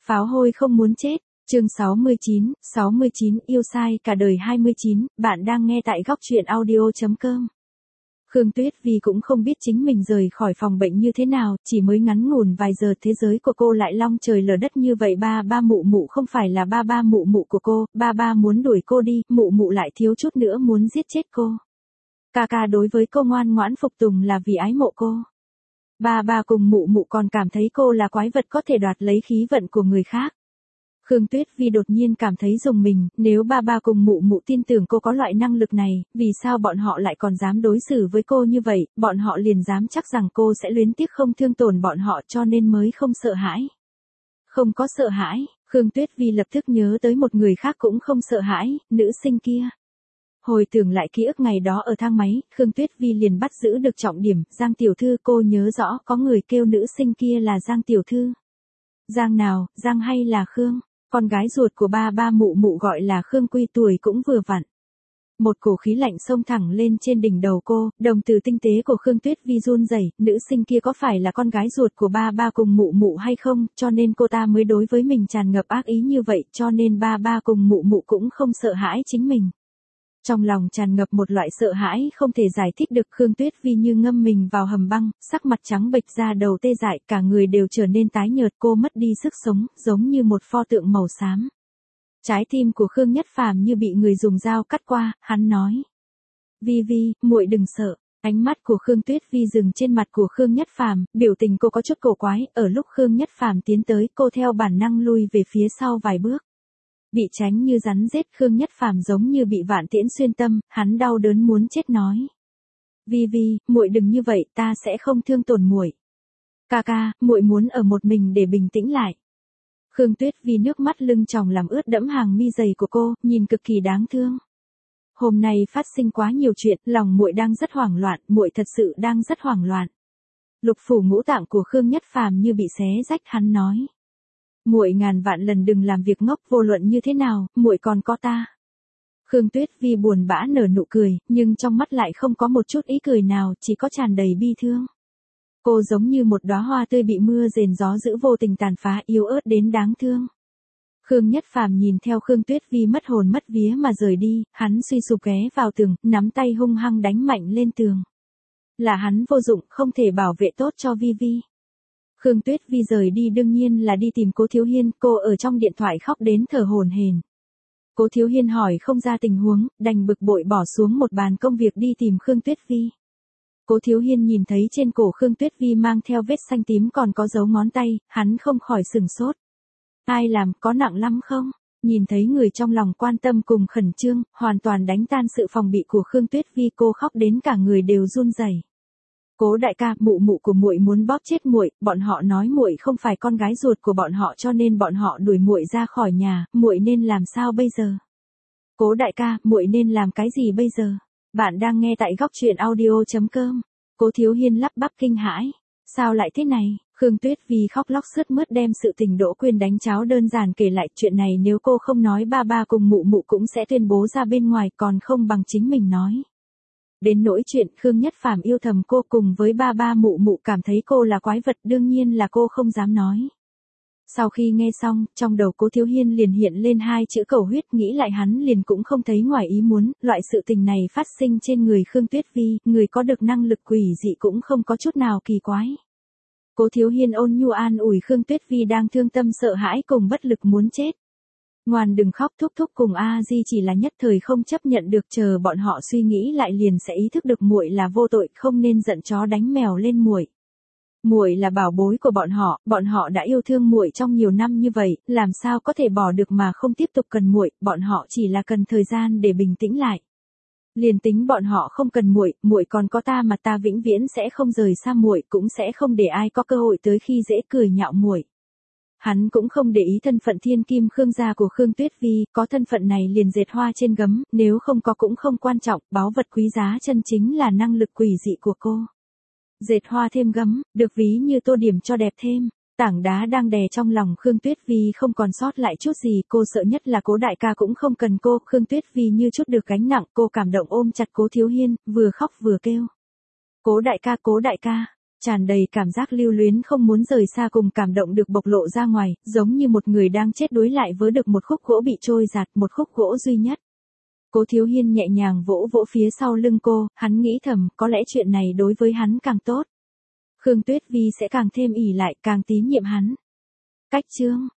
Pháo hôi không muốn chết. Chương 69 yêu sai cả đời 29, bạn đang nghe tại góc truyện audio.com. Khương Tuyết Vi cũng không biết chính mình rời khỏi phòng bệnh như thế nào, chỉ mới ngắn ngủn vài giờ thế giới của cô lại long trời lở đất như vậy. Ba mụ mụ không phải là ba mụ mụ của cô, ba muốn đuổi cô đi, mụ mụ lại thiếu chút nữa muốn giết chết cô. Ca đối với cô ngoan ngoãn phục tùng là vì ái mộ cô. Ba cùng mụ mụ còn cảm thấy cô là quái vật có thể đoạt lấy khí vận của người khác. Khương Tuyết Vi đột nhiên cảm thấy rùng mình, nếu ba cùng mụ mụ tin tưởng cô có loại năng lực này, vì sao bọn họ lại còn dám đối xử với cô như vậy, bọn họ liền dám chắc rằng cô sẽ luyến tiếc không thương tổn bọn họ cho nên mới không sợ hãi. Không có sợ hãi, Khương Tuyết Vi lập tức nhớ tới một người khác cũng không sợ hãi, nữ sinh kia. Hồi tưởng lại ký ức ngày đó ở thang máy, Khương Tuyết Vi liền bắt giữ được trọng điểm, Giang tiểu thư. Cô nhớ rõ có người kêu nữ sinh kia là Giang tiểu thư. Giang nào, Giang hay là Khương? Con gái ruột của ba mụ mụ gọi là Khương Quy, tuổi cũng vừa vặn. Một cổ khí lạnh xông thẳng lên trên đỉnh đầu cô, đồng tử tinh tế của Khương Tuyết Vi run rẩy. Nữ sinh kia có phải là con gái ruột của ba cùng mụ mụ hay không, cho nên cô ta mới đối với mình tràn ngập ác ý như vậy, cho nên ba cùng mụ mụ cũng không sợ hãi chính mình. Trong lòng tràn ngập một loại sợ hãi không thể giải thích được. Khương Tuyết Vi như ngâm mình vào hầm băng, sắc mặt trắng bệch, da đầu tê dại, cả người đều trở nên tái nhợt, cô mất đi sức sống, giống như một pho tượng màu xám. Trái tim của Khương Nhất Phàm như bị người dùng dao cắt qua, hắn nói: Vi, muội đừng sợ. Ánh mắt của Khương Tuyết Vi dừng trên mặt của Khương Nhất Phàm, biểu tình cô có chút cổ quái, ở lúc Khương Nhất Phàm tiến tới, cô theo bản năng lui về phía sau vài bước. Bị tránh như rắn rết, Khương Nhất Phàm giống như bị vạn tiễn xuyên tâm, hắn đau đớn muốn chết nói: Vi, muội đừng như vậy, ta sẽ không thương tổn muội. Ca, muội muốn ở một mình để bình tĩnh lại. Khương Tuyết Vi nước mắt lưng tròng làm ướt đẫm hàng mi dày của cô, nhìn cực kỳ đáng thương. Hôm nay phát sinh quá nhiều chuyện, lòng muội đang rất hoảng loạn, muội thật sự đang rất hoảng loạn. Lục phủ ngũ tạng của Khương Nhất Phàm như bị xé rách, hắn nói: Muội ngàn vạn lần đừng làm việc ngốc, vô luận như thế nào, muội còn có ta. Khương Tuyết Vi buồn bã nở nụ cười, nhưng trong mắt lại không có một chút ý cười nào, chỉ có tràn đầy bi thương. Cô giống như một đóa hoa tươi bị mưa rền gió dữ vô tình tàn phá, yếu ớt đến đáng thương. Khương Nhất Phàm nhìn theo Khương Tuyết Vi mất hồn mất vía mà rời đi, hắn suy sụp ghé vào tường, nắm tay hung hăng đánh mạnh lên tường. Là hắn vô dụng, không thể bảo vệ tốt cho Vi. Khương Tuyết Vi rời đi đương nhiên là đi tìm Cố Thiếu Hiên, cô ở trong điện thoại khóc đến thở hổn hển. Cố Thiếu Hiên hỏi không ra tình huống, đành bực bội bỏ xuống một bàn công việc đi tìm Khương Tuyết Vi. Cố Thiếu Hiên nhìn thấy trên cổ Khương Tuyết Vi mang theo vết xanh tím còn có dấu ngón tay, hắn không khỏi sửng sốt. Ai làm, có nặng lắm không? Nhìn thấy người trong lòng quan tâm cùng khẩn trương, hoàn toàn đánh tan sự phòng bị của Khương Tuyết Vi, cô khóc đến cả người đều run rẩy. Cố đại ca, mụ mụ của muội muốn bóp chết muội, bọn họ nói muội không phải con gái ruột của bọn họ cho nên bọn họ đuổi muội ra khỏi nhà, muội nên làm sao bây giờ? Cố đại ca, muội nên làm cái gì bây giờ? Bạn đang nghe tại góc truyện audio.com. Cố Thiếu Hiên lắp bắp kinh hãi. Sao lại thế này? Khương Tuyết Vi khóc lóc sướt mướt đem sự tình Đỗ Quyên đánh cháo đơn giản kể lại. Chuyện này nếu cô không nói ba cùng mụ mụ cũng sẽ tuyên bố ra bên ngoài, còn không bằng chính mình nói. Đến nỗi chuyện Khương Nhất Phàm yêu thầm cô cùng với ba mụ mụ cảm thấy cô là quái vật, đương nhiên là cô không dám nói. Sau khi nghe xong, trong đầu Cố Thiếu Hiên liền hiện lên hai chữ cầu huyết, nghĩ lại hắn liền cũng không thấy ngoài ý muốn, loại sự tình này phát sinh trên người Khương Tuyết Vi, người có được năng lực quỷ dị cũng không có chút nào kỳ quái. Cố Thiếu Hiên ôn nhu an ủi Khương Tuyết Vi đang thương tâm sợ hãi cùng bất lực muốn chết. Ngoan đừng khóc, thúc cùng A Di chỉ là nhất thời không chấp nhận được, chờ bọn họ suy nghĩ lại liền sẽ ý thức được muội là vô tội, không nên giận chó đánh mèo lên muội. Muội là bảo bối của bọn họ đã yêu thương muội trong nhiều năm như vậy, làm sao có thể bỏ được mà không tiếp tục cần muội, bọn họ chỉ là cần thời gian để bình tĩnh lại. Liền tính bọn họ không cần muội còn có ta mà, ta vĩnh viễn sẽ không rời xa muội, cũng sẽ không để ai có cơ hội tới khi dễ cười nhạo muội. Hắn cũng không để ý thân phận thiên kim Khương gia của Khương Tuyết Vi, có thân phận này liền dệt hoa trên gấm, nếu không có cũng không quan trọng, báu vật quý giá chân chính là năng lực quỷ dị của cô. Dệt hoa thêm gấm, được ví như tô điểm cho đẹp thêm. Tảng đá đang đè trong lòng Khương Tuyết Vi không còn sót lại chút gì, cô sợ nhất là Cố đại ca cũng không cần cô. Khương Tuyết Vi như chút được gánh nặng, cô cảm động ôm chặt Cố Thiếu Hiên, vừa khóc vừa kêu: Cố đại ca, tràn đầy cảm giác lưu luyến không muốn rời xa cùng cảm động được bộc lộ ra ngoài, giống như một người đang chết đuối lại với được một khúc gỗ bị trôi giạt, một khúc gỗ duy nhất. Cố Thiếu Hiên nhẹ nhàng vỗ vỗ phía sau lưng cô, hắn nghĩ thầm, có lẽ chuyện này đối với hắn càng tốt. Khương Tuyết Vi sẽ càng thêm ỷ lại, càng tín nhiệm hắn. Cách chương